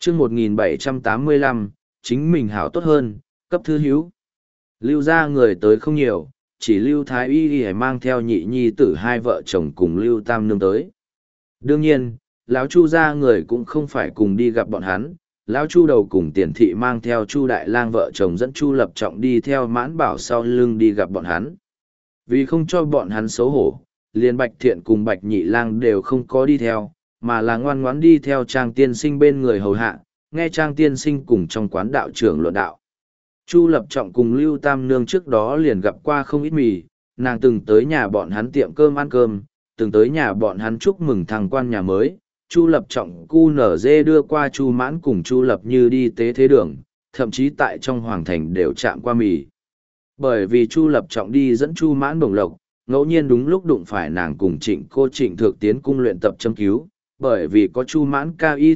chương 1785, chính mình hảo tốt hơn, cấp thư hiếu. Lưu ra người tới không nhiều, chỉ Lưu Thái Y Y mang theo nhị nhi tử hai vợ chồng cùng Lưu Tam Nương tới. Đương nhiên, lão Chu ra người cũng không phải cùng đi gặp bọn hắn, lão Chu đầu cùng Tiền thị mang theo Chu Đại Lang vợ chồng dẫn Chu Lập Trọng đi theo Mãn Bảo sau lưng đi gặp bọn hắn. Vì không cho bọn hắn xấu hổ, liền Bạch Thiện cùng Bạch Nhị Lang đều không có đi theo, mà là ngoan ngoãn đi theo Trang tiên sinh bên người hầu hạ, nghe Trang tiên sinh cùng trong quán đạo trưởng luận đạo. Chu Lập Trọng cùng Lưu Tam Nương trước đó liền gặp qua không ít mì, nàng từng tới nhà bọn hắn tiệm cơm ăn cơm, từng tới nhà bọn hắn chúc mừng thằng quan nhà mới. Chu Lập Trọng cu nở dê đưa qua Chu Mãn cùng Chu Lập Như đi tế thế đường, thậm chí tại trong hoàng thành đều chạm qua mì. Bởi vì Chu Lập Trọng đi dẫn Chu Mãn bổng lộc, ngẫu nhiên đúng lúc đụng phải nàng cùng Trịnh Thược tiến cung luyện tập châm cứu, bởi vì có Chu Mãn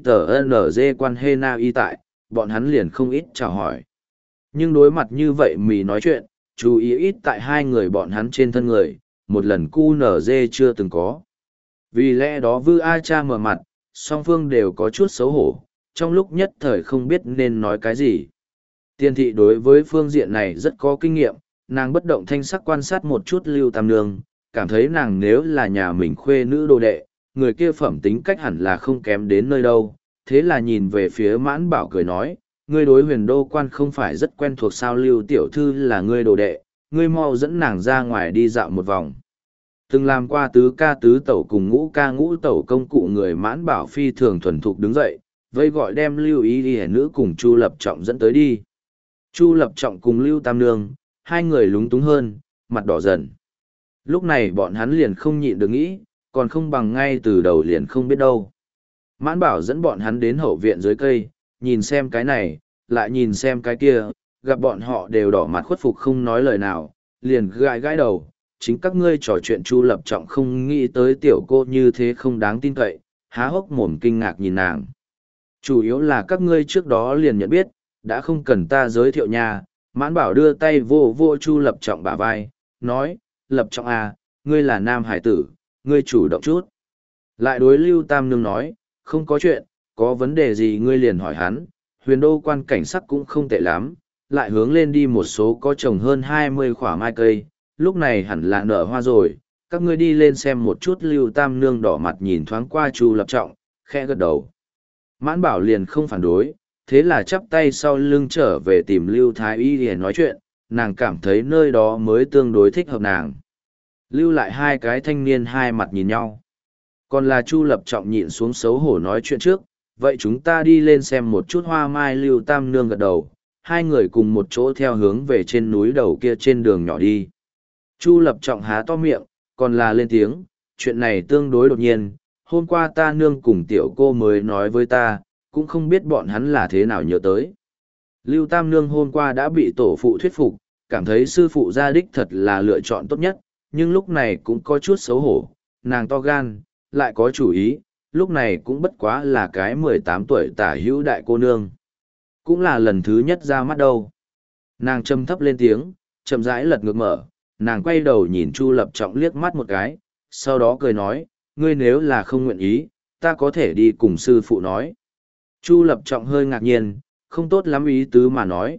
KITNG quan hê na y tại, bọn hắn liền không ít chào hỏi. Nhưng đối mặt như vậy mì nói chuyện, chú ý ít tại hai người bọn hắn trên thân người, một lần cu nở dê chưa từng có. Vì lẽ đó Vư A Cha mở mặt, song phương đều có chút xấu hổ, trong lúc nhất thời không biết nên nói cái gì. Tiên thị đối với phương diện này rất có kinh nghiệm, nàng bất động thanh sắc quan sát một chút Lưu Tam Nương, cảm thấy nàng nếu là nhà mình khuê nữ đồ đệ, người kia phẩm tính cách hẳn là không kém đến nơi đâu. Thế là nhìn về phía Mãn Bảo cười nói, ngươi đối Huyền Đô quan không phải rất quen thuộc sao? Lưu tiểu thư là ngươi đồ đệ, ngươi mau dẫn nàng ra ngoài đi dạo một vòng. Từng làm qua tứ ca tứ tẩu cùng ngũ ca ngũ tẩu công cụ người Mãn Bảo phi thường thuần thục đứng dậy, vây gọi đem Lưu Ý Y nữ cùng Chu Lập Trọng dẫn tới đi. Chu Lập Trọng cùng Lưu Tam Nương, hai người lúng túng hơn, mặt đỏ dần. Lúc này bọn hắn liền không nhịn được nghĩ, còn không bằng ngay từ đầu liền không biết đâu. Mãn Bảo dẫn bọn hắn đến hậu viện dưới cây, nhìn xem cái này, lại nhìn xem cái kia, gặp bọn họ đều đỏ mặt khuất phục không nói lời nào, liền gãi gãi đầu. Chính các ngươi trò chuyện. Chu Lập Trọng không nghĩ tới tiểu cô như thế không đáng tin cậy, há hốc mồm kinh ngạc nhìn nàng. Chủ yếu là các ngươi trước đó liền nhận biết, đã không cần ta giới thiệu nha. Mãn Bảo đưa tay vô vô Chu Lập Trọng bả vai, nói, Lập Trọng à, ngươi là nam hải tử, ngươi chủ động chút. Lại đối Lưu Tam Nương nói, không có chuyện, có vấn đề gì ngươi liền hỏi hắn. Huyền Đô quan cảnh sắc cũng không tệ lắm, lại hướng lên đi một số có trồng hơn 20 khỏa mai cây, lúc này hẳn là nở hoa rồi, các ngươi đi lên xem một chút. Lưu Tam Nương đỏ mặt nhìn thoáng qua Chu Lập Trọng, khẽ gật đầu. Mãn Bảo liền không phản đối, thế là chắp tay sau lưng trở về tìm Lưu Thái Y để nói chuyện, nàng cảm thấy nơi đó mới tương đối thích hợp nàng. Lưu lại hai cái thanh niên hai mặt nhìn nhau. Còn là Chu Lập Trọng nhịn xuống xấu hổ nói chuyện trước, vậy chúng ta đi lên xem một chút hoa mai. Lưu Tam Nương gật đầu, hai người cùng một chỗ theo hướng về trên núi đầu kia trên đường nhỏ đi. Chu Lập Trọng há to miệng, còn là lên tiếng, chuyện này tương đối đột nhiên, hôm qua ta nương cùng tiểu cô mới nói với ta, cũng không biết bọn hắn là thế nào nhớ tới. Lưu Tam Nương hôm qua đã bị tổ phụ thuyết phục, cảm thấy sư phụ gia đích thật là lựa chọn tốt nhất, nhưng lúc này cũng có chút xấu hổ, nàng to gan, lại có chủ ý, lúc này cũng bất quá là cái 18 tuổi tả hữu đại cô nương. Cũng là lần thứ nhất ra mắt đâu. Nàng châm thấp lên tiếng, chậm rãi lật ngược mở, nàng quay đầu nhìn Chu Lập Trọng liếc mắt một cái, sau đó cười nói, ngươi nếu là không nguyện ý, ta có thể đi cùng sư phụ nói. Chu Lập Trọng hơi ngạc nhiên, không tốt lắm ý tứ mà nói,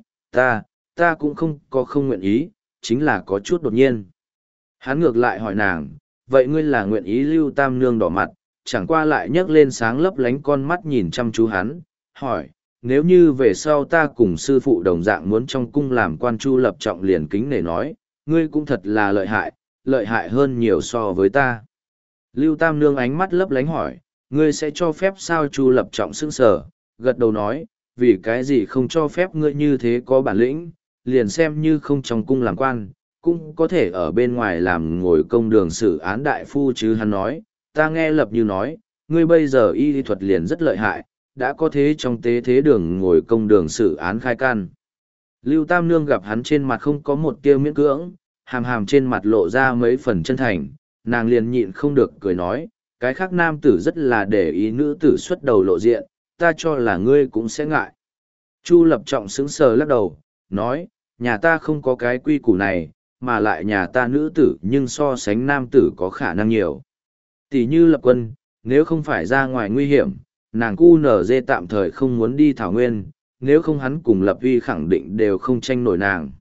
ta cũng không nguyện ý, chính là có chút đột nhiên. Hắn ngược lại hỏi nàng, vậy ngươi là nguyện ý? Lưu Tam Nương đỏ mặt, chẳng qua lại nhấc lên sáng lấp lánh con mắt nhìn chăm chú hắn, hỏi, nếu như về sau ta cùng sư phụ đồng dạng muốn trong cung làm quan? Chu Lập Trọng liền kính nể nói, ngươi cũng thật là lợi hại hơn nhiều so với ta. Lưu Tam Nương ánh mắt lấp lánh hỏi, ngươi sẽ cho phép sao? Chu Lập Trọng sững sờ, gật đầu nói, vì cái gì không cho phép? Ngươi như thế có bản lĩnh, liền xem như không trong cung làm quan, cũng có thể ở bên ngoài làm ngồi công đường xử án đại phu chứ. Hắn nói, ta nghe Lập Như nói, ngươi bây giờ y lý thuật liền rất lợi hại, đã có thế trong tế thế đường ngồi công đường xử án khai can. Lưu Tam Nương gặp hắn trên mặt không có một tia miễn cưỡng, hàm trên mặt lộ ra mấy phần chân thành, nàng liền nhịn không được cười nói, cái khác nam tử rất là để ý nữ tử xuất đầu lộ diện, ta cho là ngươi cũng sẽ ngại. Chu Lập Trọng sững sờ lắc đầu, nói, nhà ta không có cái quy củ này, mà lại nhà ta nữ tử nhưng so sánh nam tử có khả năng nhiều. Tỷ như Lập Quân, nếu không phải ra ngoài nguy hiểm, nàng cu nở dê tạm thời không muốn đi thảo nguyên, nếu không hắn cùng Lập Uy khẳng định đều không tranh nổi nàng.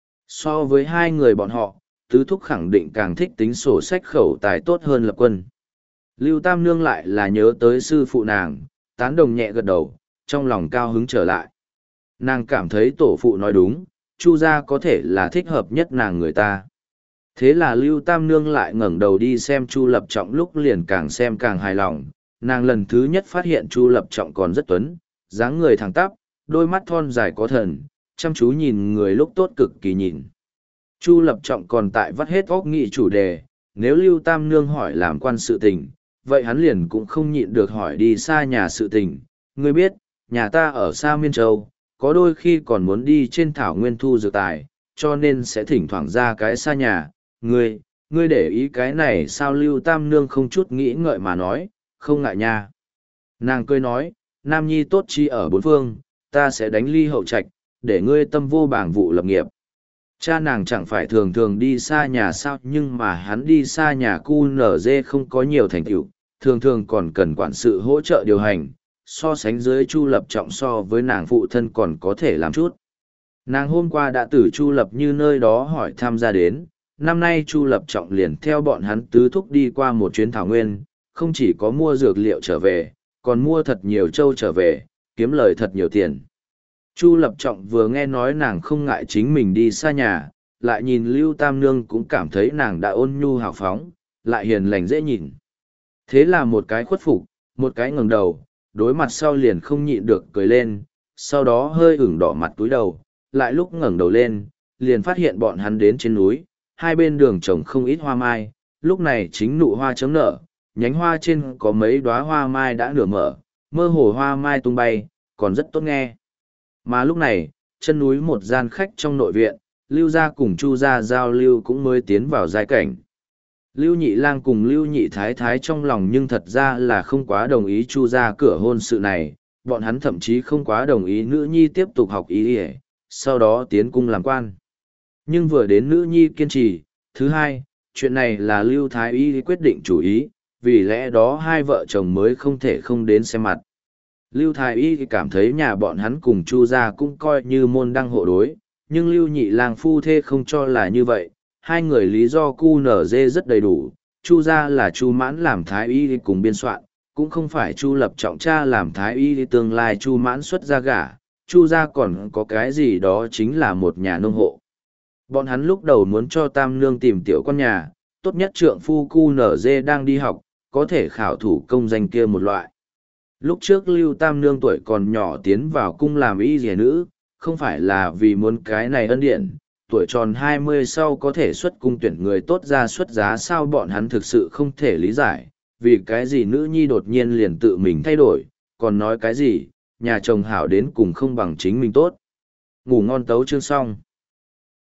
So với hai người bọn họ, tứ thúc khẳng định càng thích tính sổ sách khẩu tài tốt hơn Lập Quân. Lưu Tam Nương lại là nhớ tới sư phụ nàng, tán đồng nhẹ gật đầu, trong lòng cao hứng trở lại. Nàng cảm thấy tổ phụ nói đúng, Chu gia có thể là thích hợp nhất nàng người ta. Thế là Lưu Tam Nương lại ngẩng đầu đi xem Chu Lập Trọng, lúc liền càng xem càng hài lòng. Nàng lần thứ nhất phát hiện Chu Lập Trọng còn rất tuấn, dáng người thẳng tắp, đôi mắt thon dài có thần, chăm chú nhìn người lúc tốt cực kỳ nhìn. Chu Lập Trọng còn tại vắt hết óc nghị chủ đề, nếu Lưu Tam Nương hỏi làm quan sự tình, vậy hắn liền cũng không nhịn được hỏi đi xa nhà sự tình. Ngươi biết, nhà ta ở xa Miên Châu, có đôi khi còn muốn đi trên thảo nguyên thu dược tài, cho nên sẽ thỉnh thoảng ra cái xa nhà. Ngươi để ý cái này sao? Lưu Tam Nương không chút nghĩ ngợi mà nói, không ngại nha. Nàng cười nói, nam nhi tốt chi ở bốn phương, ta sẽ đánh ly hậu trạch, để ngươi tâm vô bảng vụ lập nghiệp. Cha nàng chẳng phải thường thường đi xa nhà sao, nhưng mà hắn đi xa nhà cu nở dê không có nhiều thành tựu, thường thường còn cần quản sự hỗ trợ điều hành, so sánh dưới Chu Lập Trọng so với nàng phụ thân còn có thể làm chút. Nàng hôm qua đã từ Chu Lập Như nơi đó hỏi tham gia đến, năm nay Chu Lập Trọng liền theo bọn hắn tứ thúc đi qua một chuyến thảo nguyên, không chỉ có mua dược liệu trở về, còn mua thật nhiều trâu trở về, kiếm lời thật nhiều tiền. Chu Lập Trọng vừa nghe nói nàng không ngại chính mình đi xa nhà, lại nhìn Lưu Tam Nương cũng cảm thấy nàng đã ôn nhu hào phóng, lại hiền lành dễ nhìn. Thế là một cái khuất phục, một cái ngẩng đầu, đối mặt sau liền không nhịn được cười lên, sau đó hơi ửng đỏ mặt túi đầu, lại lúc ngẩng đầu lên, liền phát hiện bọn hắn đến trên núi, hai bên đường trồng không ít hoa mai, lúc này chính nụ hoa chớm nở, nhánh hoa trên có mấy đóa hoa mai đã nửa mở, mơ hồ hoa mai tung bay, còn rất tốt nghe. Mà lúc này, chân núi một gian khách trong nội viện, Lưu gia cùng Chu gia giao lưu cũng mới tiến vào giai cảnh. Lưu Nhị Lang cùng Lưu Nhị Thái Thái trong lòng nhưng thật ra là không quá đồng ý Chu gia cửa hôn sự này, bọn hắn thậm chí không quá đồng ý nữ nhi tiếp tục học y y, sau đó tiến cung làm quan. Nhưng vừa đến nữ nhi kiên trì, thứ hai, chuyện này là Lưu Thái Y quyết định chủ ý, vì lẽ đó hai vợ chồng mới không thể không đến xem mặt. Lưu Thái Y cảm thấy nhà bọn hắn cùng Chu gia cũng coi như môn đăng hộ đối, nhưng Lưu Nhị Lang phu thê không cho là như vậy, hai người lý do cu nở dê rất đầy đủ. Chu gia là Chu Mãn làm Thái Y cùng biên soạn, cũng không phải Chu Lập Trọng cha làm Thái Y tương lai Chu Mãn xuất gia gả, Chu gia còn có cái gì đó chính là một nhà nông hộ. Bọn hắn lúc đầu muốn cho Tam Nương tìm tiểu con nhà, tốt nhất trượng phu cu nở dê đang đi học, có thể khảo thủ công danh kia một loại. Lúc trước Lưu Tam Nương tuổi còn nhỏ tiến vào cung làm y rìa nữ, không phải là vì muốn cái này ân điển, tuổi tròn 20 sau có thể xuất cung tuyển người tốt ra xuất giá, sao bọn hắn thực sự không thể lý giải, vì cái gì nữ nhi đột nhiên liền tự mình thay đổi, còn nói cái gì, nhà chồng hảo đến cùng không bằng chính mình tốt. Ngủ ngon tấu chương xong.